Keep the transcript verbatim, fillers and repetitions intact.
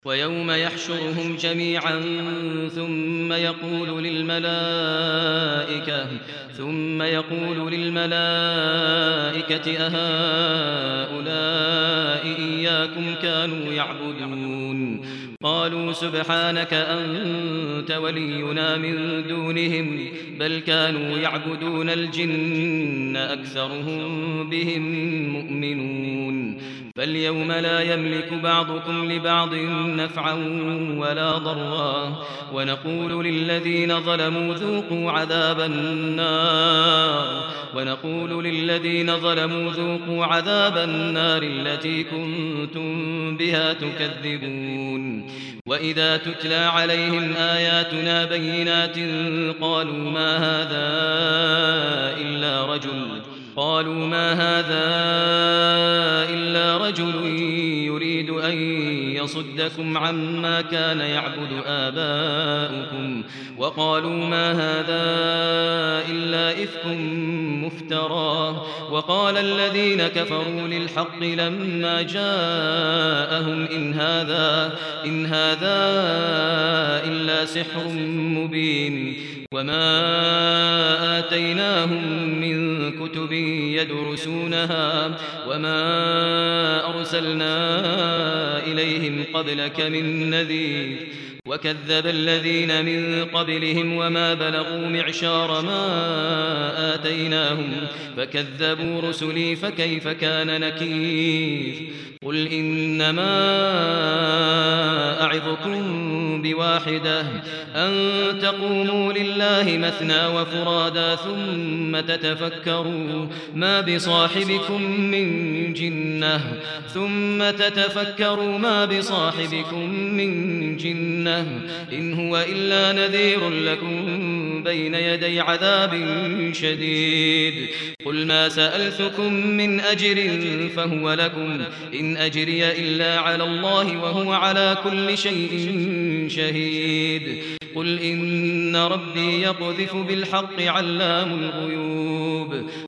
ويوم يحشرهم جميعا ثم يقول للملائكة ثم يقول للملائكة أهؤلاء إياكم كانوا يعبدون قالوا سبحانك أنت ولينا من دونهم بل كانوا يعبدون الجن أكثرهم بهم مؤمنون فاليوم لا يملك بعضكم لبعض نفعا ولا ضرا ونقول للذين ظلموا ذوقوا عذاب النار ونقول للذين ظلموا ذوقوا عذاب النار التي كنتم بها تكذبون وإذا تتلى عليهم آياتنا بينات قالوا ما هذا إلا رجل قالوا ما هذا إلا رجل يريد أن يصدكم عما كان يعبد آباؤكم وقالوا ما هذا إلا إفك مفترى وقال الذين كفروا للحق لما جاءهم إن هذا إن هذا إلا سحر مبين وما آتيناهم من كتب يدرسونها وما أرسلنا إليهم قبلك من نذير وكذب الذين من قبلهم وما بلغوا معشار ما آتيناهم فكذبوا رسلي فكيف كان نكير قل إنما أعظكم بواحدة أن تقوموا لله مثنى وفرادا ثم تتفكروا ما بصاحبكم من جنة ثم تتفكروا ما بصاحبكم من جنة إن هو إلا نذير لكم بين يدي عذاب شديد قل ما سألتكم من أجر فهو لكم إن أجري إلا على الله وهو على كل شيء شهيد قل إن ربي يقذف بالحق علام الغيوب